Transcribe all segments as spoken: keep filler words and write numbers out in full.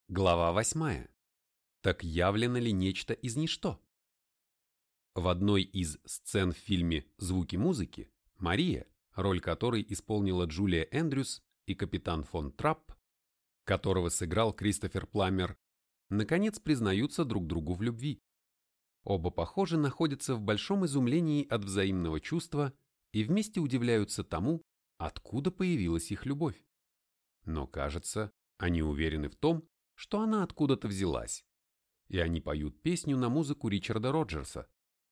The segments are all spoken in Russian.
Глава восьмая. Так явлено ли нечто из ничто? В одной из сцен в фильме «Звуки музыки» Мария, роль которой исполнила Джулия Эндрюс, и капитан фон Трапп, которого сыграл Кристофер Пламмер, наконец признаются друг другу в любви. Оба, похоже, находятся в большом изумлении от взаимного чувства и вместе удивляются тому, откуда появилась их любовь. Но, кажется, они уверены в том, что она откуда-то взялась, и они поют песню на музыку Ричарда Роджерса.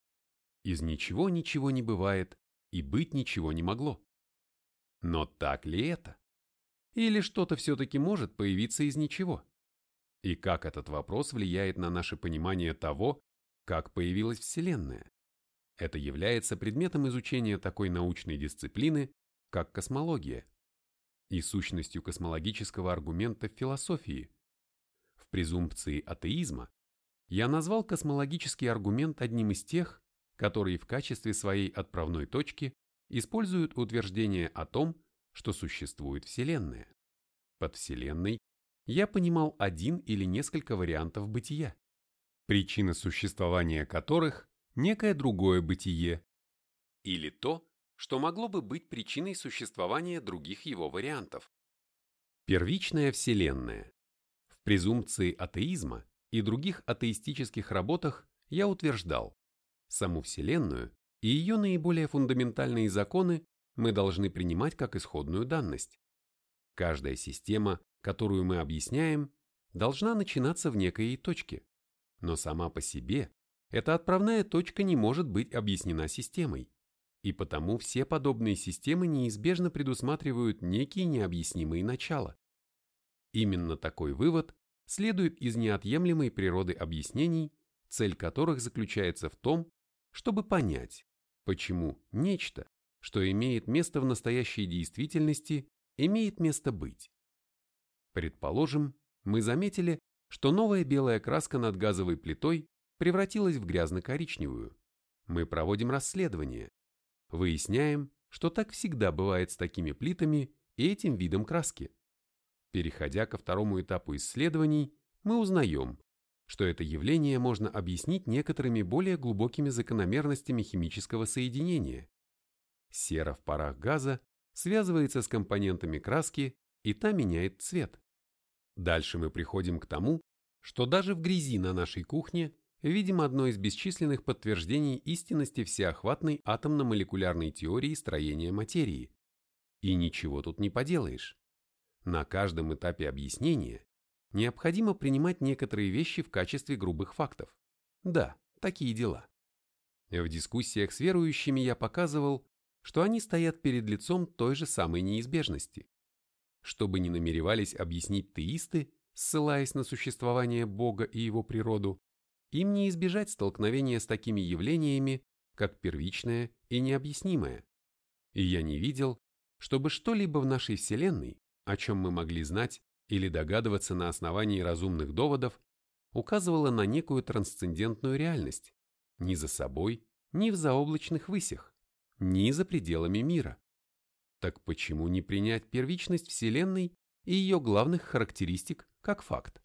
Из ничего ничего не бывает, и быть ничего не могло. Но так ли это? Или что-то все-таки может появиться из ничего? И как этот вопрос влияет на наше понимание того, как появилась Вселенная? Это является предметом изучения такой научной дисциплины, как космология, и сущностью космологического аргумента в философии. В презумпции атеизма я назвал космологический аргумент одним из тех, которые в качестве своей отправной точки используют утверждение о том, что существует Вселенная. Под Вселенной я понимал один или несколько вариантов бытия, причина существования которых – некое другое бытие, или то, что могло бы быть причиной существования других его вариантов. Первичная Вселенная. В презумпции атеизма и других атеистических работах я утверждал, саму Вселенную и ее наиболее фундаментальные законы мы должны принимать как исходную данность. Каждая система, которую мы объясняем, должна начинаться в некой точке, но сама по себе эта отправная точка не может быть объяснена системой, и потому все подобные системы неизбежно предусматривают некие необъяснимые начала. Именно такой вывод следует из неотъемлемой природы объяснений, цель которых заключается в том, чтобы понять, почему нечто, что имеет место в настоящей действительности, имеет место быть. Предположим, мы заметили, что новая белая краска над газовой плитой превратилась в грязно-коричневую. Мы проводим расследование, выясняем, что так всегда бывает с такими плитами и этим видом краски. Переходя ко второму этапу исследований, мы узнаем, что это явление можно объяснить некоторыми более глубокими закономерностями химического соединения. Сера в парах газа связывается с компонентами краски, и та меняет цвет. Дальше мы приходим к тому, что даже в грязи на нашей кухне видим одно из бесчисленных подтверждений истинности всеохватной атомно-молекулярной теории строения материи. И ничего тут не поделаешь. На каждом этапе объяснения необходимо принимать некоторые вещи в качестве грубых фактов. Да, такие дела. В дискуссиях с верующими я показывал, что они стоят перед лицом той же самой неизбежности. Что бы ни намеревались объяснить теисты, ссылаясь на существование Бога и его природу, им не избежать столкновения с такими явлениями, как первичное и необъяснимое. И я не видел, чтобы что-либо в нашей Вселенной, о чем мы могли знать или догадываться на основании разумных доводов, указывало на некую трансцендентную реальность, ни за собой, ни в заоблачных высях, ни за пределами мира. Так почему не принять первичность Вселенной и ее главных характеристик как факт?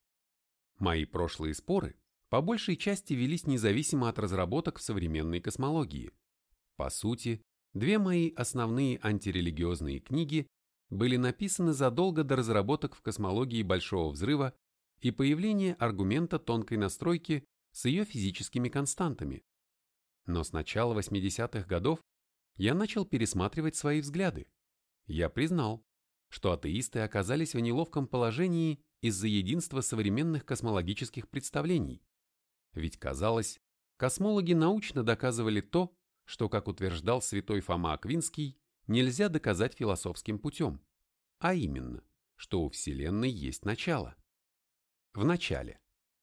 Мои прошлые споры по большей части велись независимо от разработок в современной космологии. По сути, две мои основные антирелигиозные книги были написаны задолго до разработок в космологии Большого взрыва и появления аргумента тонкой настройки с ее физическими константами. Но с начала восьмидесятых годов я начал пересматривать свои взгляды. Я признал, что атеисты оказались в неловком положении из-за единства современных космологических представлений. Ведь, казалось, космологи научно доказывали то, что, как утверждал святой Фома Аквинский, нельзя доказать философским путем, а именно, что у Вселенной есть начало. В начале.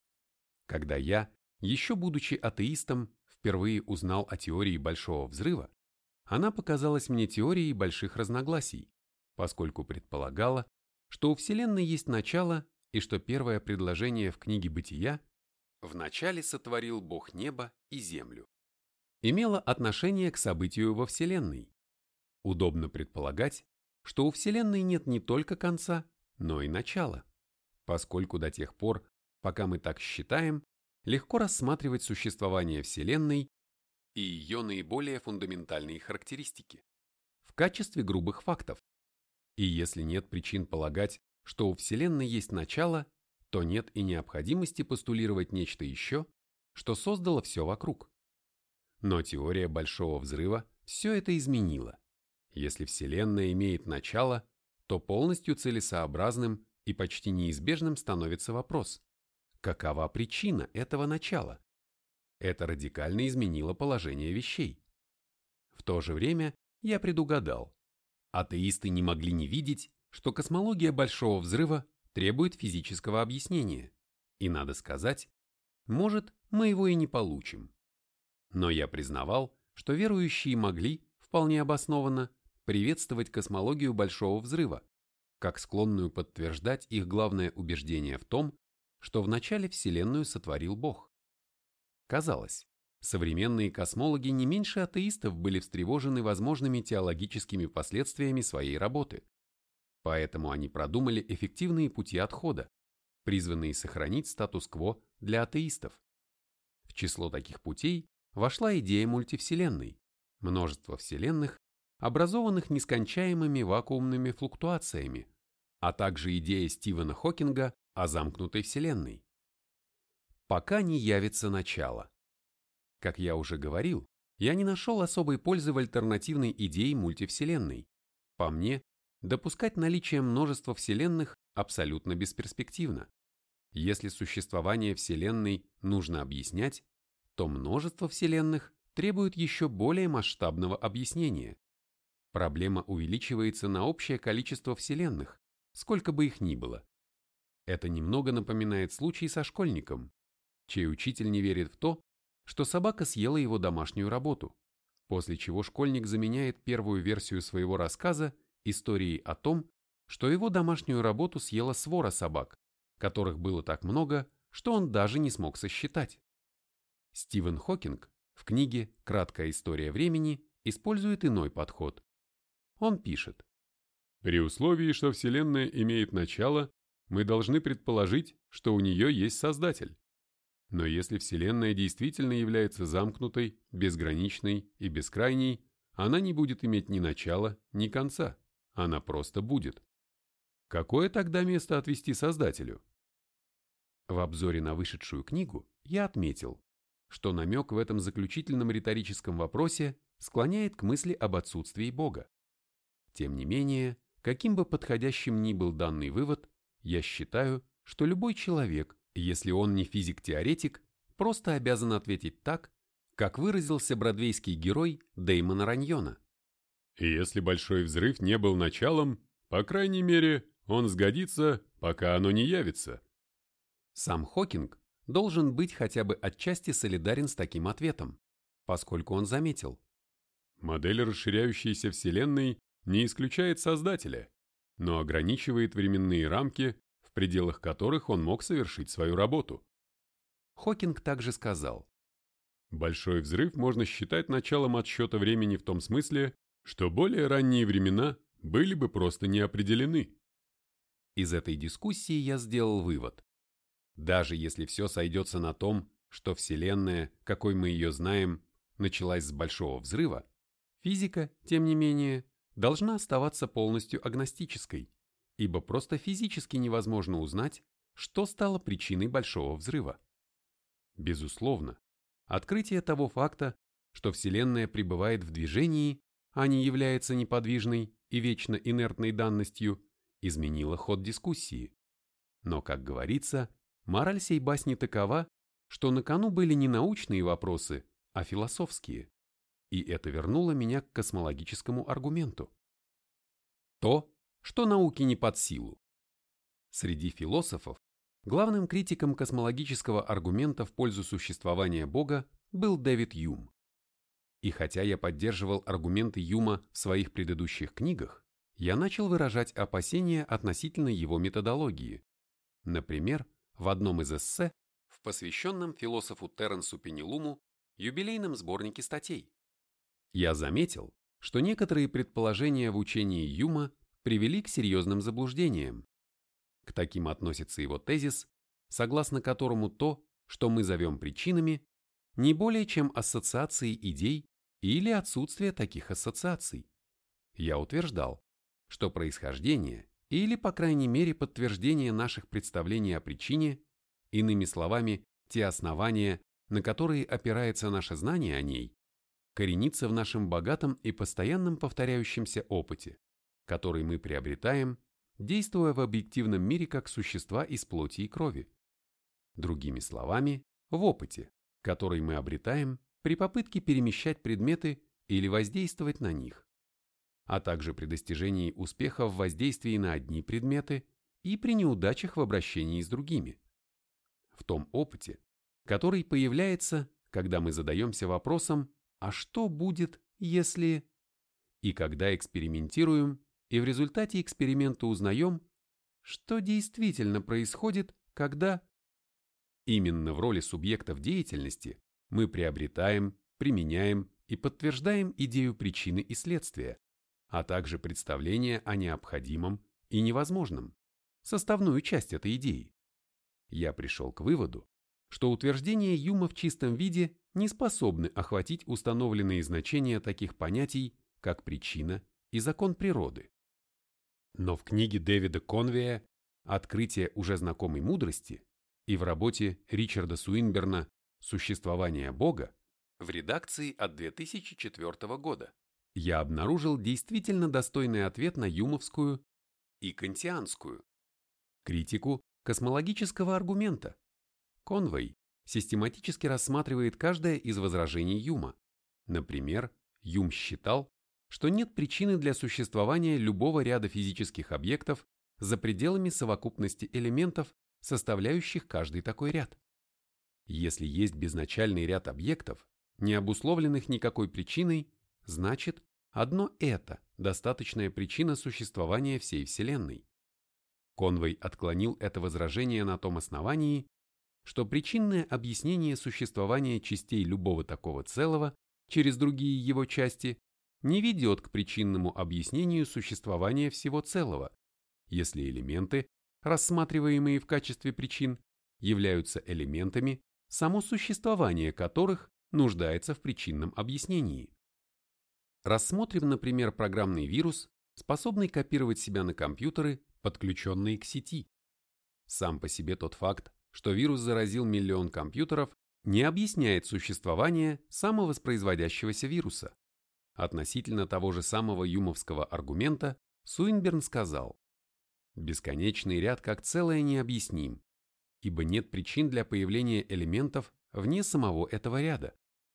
Когда я, еще будучи атеистом, впервые узнал о теории Большого взрыва, она показалась мне теорией больших разногласий, поскольку предполагала, что у Вселенной есть начало и что первое предложение в книге «Бытия» «Вначале сотворил Бог небо и землю» имело отношение к событию во Вселенной. Удобно предполагать, что у Вселенной нет не только конца, но и начала. поскольку до тех пор, пока мы так считаем, легко рассматривать существование Вселенной и ее наиболее фундаментальные характеристики в качестве грубых фактов. И если нет причин полагать, что у Вселенной есть начало, то нет и необходимости постулировать нечто еще, что создало все вокруг. Но теория Большого Взрыва все это изменила. Если Вселенная имеет начало, то полностью целесообразным и почти неизбежным становится вопрос: какова причина этого начала? Это радикально изменило положение вещей. В то же время я предугадал. Атеисты не могли не видеть, что космология Большого Взрыва требует физического объяснения. И надо сказать, может, мы его и не получим. Но я признавал, что верующие могли, вполне обоснованно, приветствовать космологию Большого Взрыва, как склонную подтверждать их главное убеждение в том, что вначале Вселенную сотворил Бог. Казалось, современные космологи не меньше атеистов были встревожены возможными теологическими последствиями своей работы, поэтому они продумали эффективные пути отхода, призванные сохранить статус-кво для атеистов. В число таких путей вошла идея мультивселенной, множество вселенных, образованных нескончаемыми вакуумными флуктуациями, а также идея Стивена Хокинга о замкнутой вселенной. Пока не явится начало. Как я уже говорил, я не нашел особой пользы в альтернативной идее мультивселенной. По мне, допускать наличие множества вселенных абсолютно бесперспективно. Если существование вселенной нужно объяснять, то множество вселенных требует еще более масштабного объяснения. Проблема увеличивается на общее количество вселенных, сколько бы их ни было. Это немного напоминает случай со школьником, чей учитель не верит в то, что собака съела его домашнюю работу, после чего школьник заменяет первую версию своего рассказа историей о том, что его домашнюю работу съела свора собак, которых было так много, что он даже не смог сосчитать. Стивен Хокинг в книге «Краткая история времени» использует иной подход. Он пишет: «При условии, что Вселенная имеет начало, мы должны предположить, что у нее есть Создатель. Но если Вселенная действительно является замкнутой, безграничной и бескрайней, она не будет иметь ни начала, ни конца, она просто будет. Какое тогда место отвести Создателю?» В обзоре на вышедшую книгу я отметил, что намек в этом заключительном риторическом вопросе склоняет к мысли об отсутствии Бога. Тем не менее, каким бы подходящим ни был данный вывод, я считаю, что любой человек, если он не физик-теоретик, просто обязан ответить так, как выразился бродвейский герой Дэймона Раньона. И если Большой Взрыв не был началом, по крайней мере, он сгодится, пока оно не явится. Сам Хокинг должен быть хотя бы отчасти солидарен с таким ответом, поскольку он заметил: модель расширяющейся Вселенной не исключает Создателя, но ограничивает временные рамки, в пределах которых он мог совершить свою работу. Хокинг также сказал: Большой Взрыв можно считать началом отсчета времени в том смысле, что более ранние времена были бы просто не определены. Из этой дискуссии я сделал вывод. Даже если все сойдется на том, что Вселенная, какой мы ее знаем, началась с Большого Взрыва, физика, тем не менее, должна оставаться полностью агностической, ибо просто физически невозможно узнать, что стало причиной Большого Взрыва. Безусловно, открытие того факта, что Вселенная пребывает в движении, а не является неподвижной и вечно инертной данностью, изменило ход дискуссии. Но, как говорится, мораль сей басни такова, что на кону были не научные вопросы, а философские. И это вернуло меня к космологическому аргументу. То, что науке не под силу. Среди философов главным критиком космологического аргумента в пользу существования Бога был Дэвид Юм. И хотя я поддерживал аргументы Юма в своих предыдущих книгах, я начал выражать опасения относительно его методологии. Например, в одном из эссе, в посвященном философу Теренсу Пенелуму, юбилейном сборнике статей. Я заметил, что некоторые предположения в учении Юма привели к серьезным заблуждениям. К таким относится его тезис, согласно которому то, что мы зовем причинами, не более чем ассоциации идей или отсутствие таких ассоциаций. Я утверждал, что происхождение или, по крайней мере, подтверждение наших представлений о причине, иными словами, те основания, на которые опирается наше знание о ней, коренится в нашем богатом и постоянном повторяющемся опыте, который мы приобретаем, действуя в объективном мире как существа из плоти и крови. Другими словами, в опыте, который мы обретаем при попытке перемещать предметы или воздействовать на них, а также при достижении успеха в воздействии на одни предметы и при неудачах в обращении с другими. В том опыте, который появляется, когда мы задаемся вопросом «а что будет, если…» и когда экспериментируем, и в результате эксперимента узнаем, что действительно происходит, когда… Именно в роли субъектов деятельности мы приобретаем, применяем и подтверждаем идею причины и следствия, а также представление о необходимом и невозможном, составную часть этой идеи. Я пришел к выводу, что утверждения Юма в чистом виде не способны охватить установленные значения таких понятий, как причина и закон природы. Но в книге Дэвида Конвея «Открытие уже знакомой мудрости» и в работе Ричарда Суинберна «Существование Бога» в редакции от две тысячи четвёртого года я обнаружил действительно достойный ответ на юмовскую и кантианскую критику космологического аргумента. Конвей систематически рассматривает каждое из возражений Юма. Например, Юм считал, что нет причины для существования любого ряда физических объектов за пределами совокупности элементов, составляющих каждый такой ряд. Если есть безначальный ряд объектов, не обусловленных никакой причиной, значит, одно это достаточная причина существования всей Вселенной. Конвей отклонил это возражение на том основании, что причинное объяснение существования частей любого такого целого через другие его части не ведет к причинному объяснению существования всего целого, если элементы, рассматриваемые в качестве причин, являются элементами, само существование которых нуждается в причинном объяснении. Рассмотрим, например, программный вирус, способный копировать себя на компьютеры, подключенные к сети. Сам по себе тот факт, что вирус заразил миллион компьютеров, не объясняет существование самовоспроизводящегося вируса. Относительно того же самого юмовского аргумента Суинберн сказал: «Бесконечный ряд как целое необъясним, ибо нет причин для появления элементов вне самого этого ряда.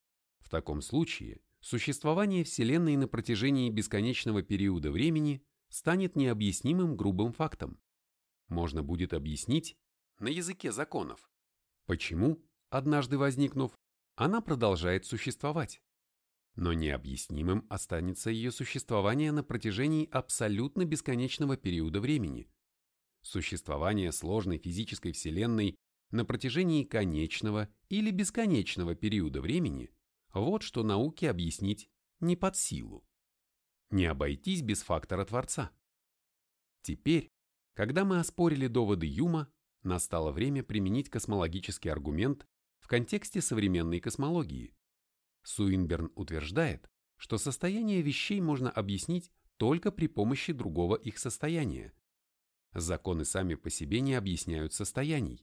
В таком случае существование Вселенной на протяжении бесконечного периода времени станет необъяснимым грубым фактом. Можно будет объяснить на языке законов, почему, однажды возникнув, она продолжает существовать. Но необъяснимым останется ее существование на протяжении абсолютно бесконечного периода времени. Существование сложной физической Вселенной на протяжении конечного или бесконечного периода времени – вот что науке объяснить не под силу. Не обойтись без фактора Творца. Теперь, когда мы оспорили доводы Юма, настало время применить космологический аргумент в контексте современной космологии. Суинберн утверждает, что состояние вещей можно объяснить только при помощи другого их состояния. Законы сами по себе не объясняют состояний.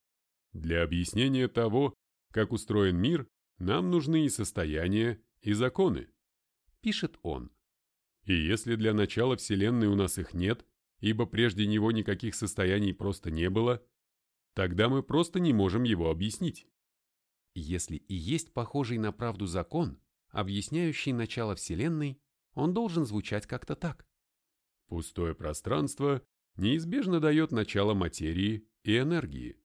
Для объяснения того, как устроен мир, нам нужны и состояния, и законы, пишет он. И если для начала Вселенной у нас их нет, ибо прежде него никаких состояний просто не было, тогда мы просто не можем его объяснить. Если и есть похожий на правду закон, объясняющий начало Вселенной, он должен звучать как-то так. Пустое пространство неизбежно дает начало материи и энергии.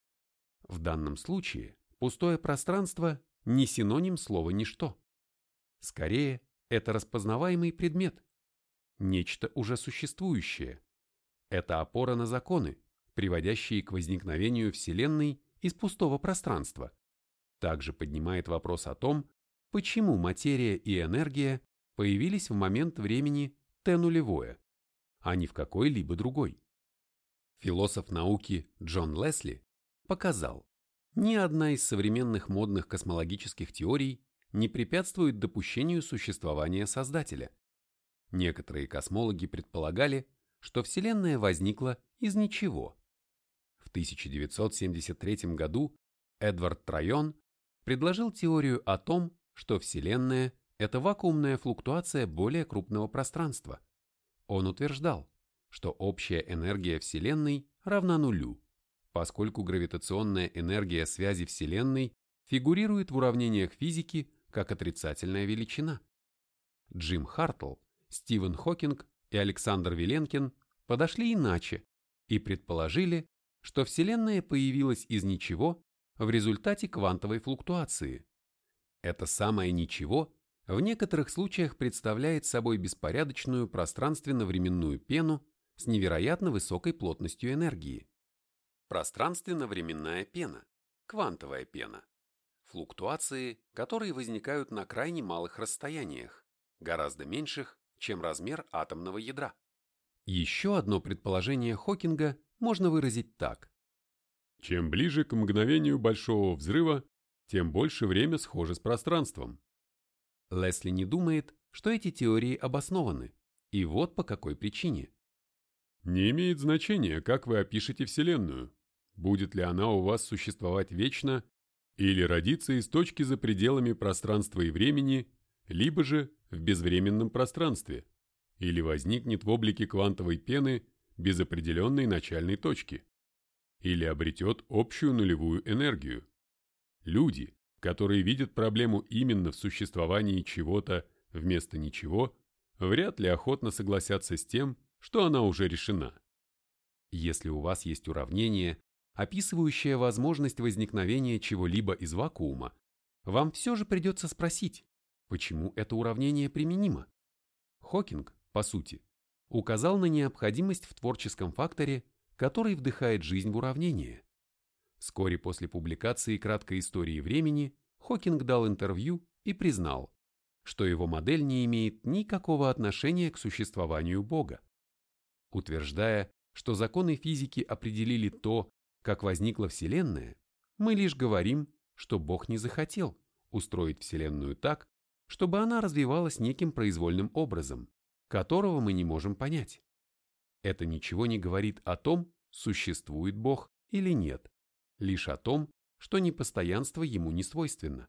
В данном случае пустое пространство не синоним слова «ничто». Скорее, это распознаваемый предмет, нечто уже существующее. Это опора на законы, приводящие к возникновению Вселенной из пустого пространства. Также поднимает вопрос о том, почему материя и энергия появились в момент времени Т нулевое, а не в какой-либо другой. Философ науки Джон Лесли показал, ни одна из современных модных космологических теорий не препятствует допущению существования Создателя. Некоторые космологи предполагали, что Вселенная возникла из ничего. В тысяча девятьсот семьдесят третьем году Эдвард Трайон предложил теорию о том, что Вселенная – это вакуумная флуктуация более крупного пространства. Он утверждал, что общая энергия Вселенной равна нулю, поскольку гравитационная энергия связи Вселенной фигурирует в уравнениях физики как отрицательная величина. Джим Хартл, Стивен Хокинг и Александр Виленкин подошли иначе и предположили, что Вселенная появилась из ничего в результате квантовой флуктуации. Это самое ничего в некоторых случаях представляет собой беспорядочную пространственно-временную пену с невероятно высокой плотностью энергии. Пространственно-временная пена, квантовая пена. Флуктуации, которые возникают на крайне малых расстояниях, гораздо меньших, чем размер атомного ядра. Еще одно предположение Хокинга можно выразить так. Чем ближе к мгновению большого взрыва, тем больше время схоже с пространством. Лесли не думает, что эти теории обоснованы, и вот по какой причине. Не имеет значения, как вы опишете Вселенную, будет ли она у вас существовать вечно или родиться из точки за пределами пространства и времени, либо же в безвременном пространстве, или возникнет в облике квантовой пены без определенной начальной точки, или обретет общую нулевую энергию. Люди, которые видят проблему именно в существовании чего-то вместо ничего, вряд ли охотно согласятся с тем, что она уже решена. Если у вас есть уравнение, описывающее возможность возникновения чего-либо из вакуума, вам все же придется спросить, почему это уравнение применимо. Хокинг, по сути, указал на необходимость в творческом факторе, который вдыхает жизнь в уравнение. Вскоре после публикации краткой истории времени Хокинг дал интервью и признал, что его модель не имеет никакого отношения к существованию Бога. Утверждая, что законы физики определили то, как возникла Вселенная, мы лишь говорим, что Бог не захотел устроить Вселенную так, чтобы она развивалась неким произвольным образом, которого мы не можем понять. Это ничего не говорит о том, существует Бог или нет, лишь о том, что непостоянство ему не свойственно.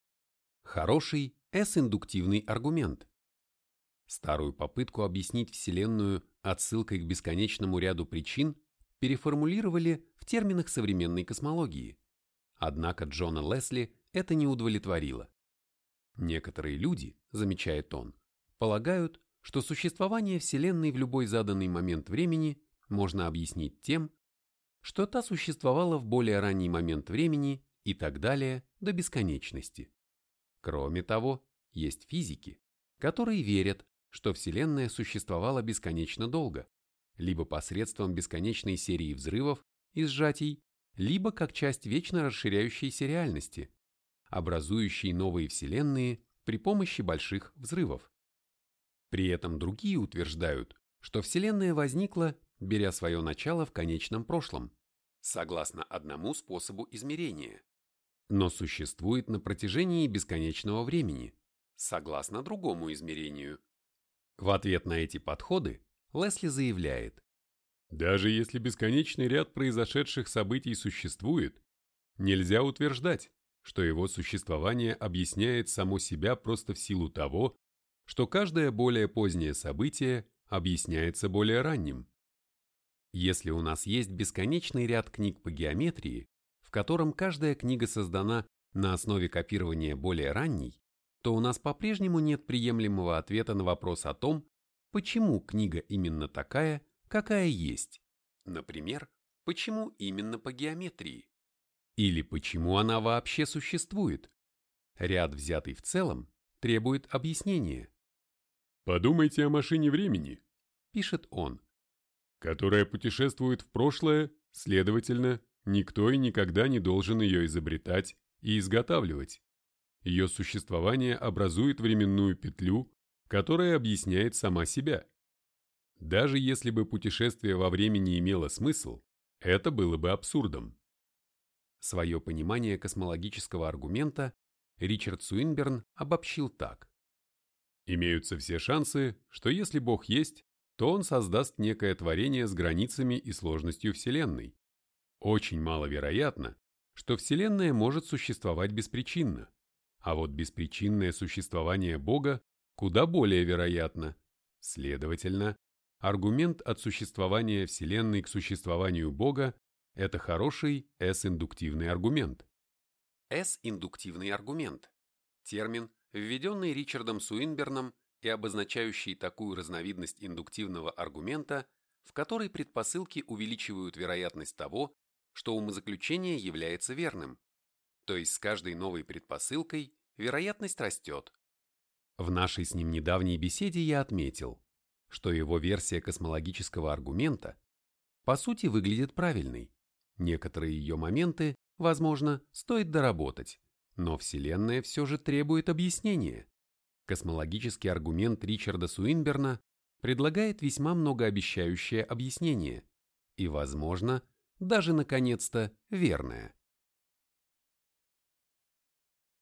Хороший эс-индуктивный аргумент. Старую попытку объяснить Вселенную отсылкой к бесконечному ряду причин переформулировали в терминах современной космологии. Однако Джона Лесли это не удовлетворило. Некоторые люди, замечает он, полагают, что существование Вселенной в любой заданный момент времени можно объяснить тем, что та существовала в более ранний момент времени и так далее до бесконечности. Кроме того, есть физики, которые верят, что Вселенная существовала бесконечно долго, либо посредством бесконечной серии взрывов и сжатий, либо как часть вечно расширяющейся реальности, образующей новые вселенные при помощи больших взрывов. При этом другие утверждают, что Вселенная возникла, беря свое начало в конечном прошлом, согласно одному способу измерения, но существует на протяжении бесконечного времени, согласно другому измерению. В ответ на эти подходы Лесли заявляет: даже если бесконечный ряд произошедших событий существует, нельзя утверждать, что его существование объясняет само себя просто в силу того, что каждое более позднее событие объясняется более ранним. Если у нас есть бесконечный ряд книг по геометрии, в котором каждая книга создана на основе копирования более ранней, то у нас по-прежнему нет приемлемого ответа на вопрос о том, почему книга именно такая, какая есть. Например, почему именно по геометрии? Или почему она вообще существует? Ряд, взятый в целом, требует объяснения. «Подумайте о машине времени», — пишет он, «которая путешествует в прошлое, следовательно, никто и никогда не должен ее изобретать и изготавливать. Ее существование образует временную петлю, которая объясняет сама себя. Даже если бы путешествие во времени имело смысл, это было бы абсурдом. Свое понимание космологического аргумента Ричард Суинберн обобщил так. Имеются все шансы, что если Бог есть, то Он создаст некое творение с границами и сложностью Вселенной. Очень маловероятно, что Вселенная может существовать беспричинно, а вот беспричинное существование Бога куда более вероятно. Следовательно, аргумент от существования Вселенной к существованию Бога – это хороший эс-индуктивный аргумент. Эс-индуктивный аргумент – термин, введенный Ричардом Суинберном и обозначающий такую разновидность индуктивного аргумента, в которой предпосылки увеличивают вероятность того, что умозаключение является верным, то есть с каждой новой предпосылкой вероятность растет. В нашей с ним недавней беседе я отметил, что его версия космологического аргумента по сути выглядит правильной. Некоторые ее моменты, возможно, стоит доработать, но Вселенная все же требует объяснения. Космологический аргумент Ричарда Суинберна предлагает весьма многообещающее объяснение и, возможно, даже наконец-то верное.